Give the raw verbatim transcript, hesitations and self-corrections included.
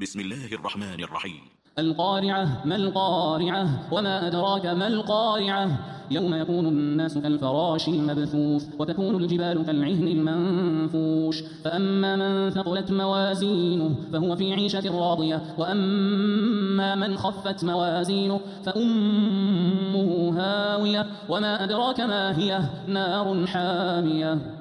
بسم الله الرحمن الرحيم. القارعة ما القارعة وما أدراك ما القارعة يوم يكون الناس كالفراش المبثوث وتكون الجبال كالعهن المنفوش فأما من ثقلت موازينه فهو في عيشة راضية وأما من خفت موازينه فأمه هاوية وما أدراك ما هي نار حامية.